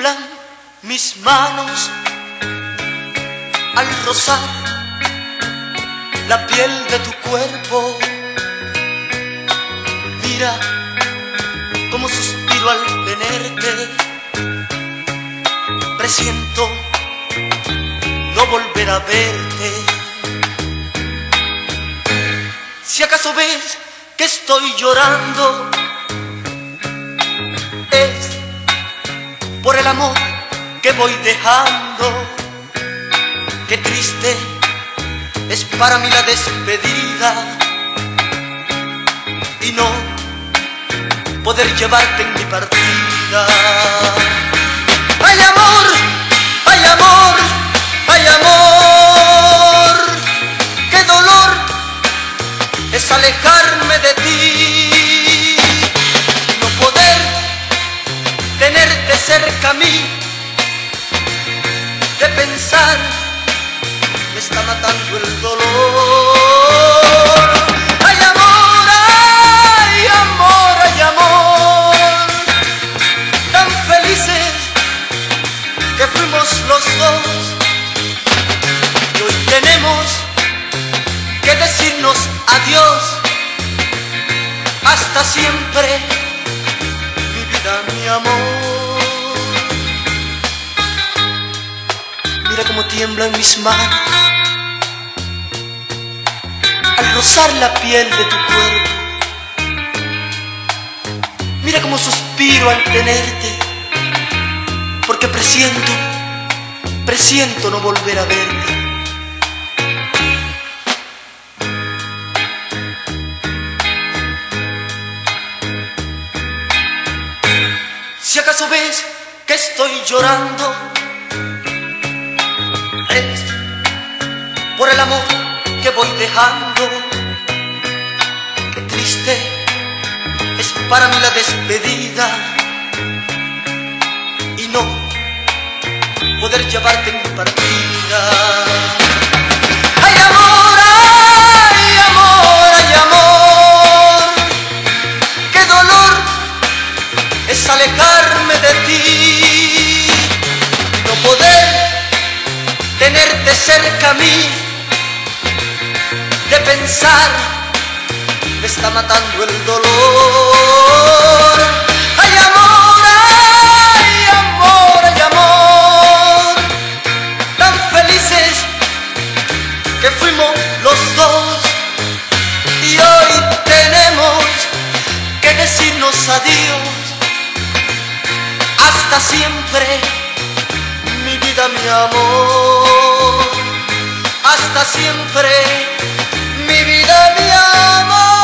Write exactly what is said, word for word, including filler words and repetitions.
tiemblan mis manos al rozar la piel de tu cuerpo. Mira cómo suspiro al tenerte. Presiento no volver a verte. Si acaso ves que estoy llorando, es por el amor que voy dejando. Qué triste es para mí la despedida y no poder llevarte en mi partida. ¡Ay, amor! ¡Ay, amor! ¡Ay, amor! ¡Qué dolor es alejarme de ti! No poder tenerte cerca a mí, de pensar me está matando el dolor. ¡Ay, amor! ¡Ay, amor! ¡Ay, amor! Tan felices que fuimos los dos y hoy tenemos que decirnos adiós. Hasta siempre, mi vida, mi amor. Mira cómo tiemblan mis manos al rozar la piel de tu cuerpo. Mira cómo suspiro al tenerte, porque presiento, presiento no volver a verte. Si acaso ves que estoy llorando, es por el amor que voy dejando. Qué triste es para mí la despedida y no poder llevarte en mi partida. ¡Ay, amor! ¡Ay, amor! ¡Ay, amor! ¡Qué dolor es alejarme de ti! No poder tenerte cerca a mí, de pensar me está matando el dolor. ¡Ay, amor! ¡Ay, amor! ¡Ay, amor! Tan felices que fuimos los dos y hoy tenemos que decirnos adiós. Hasta siempre, mi vida, mi amor. Hasta siempre, mi vida, mi amor.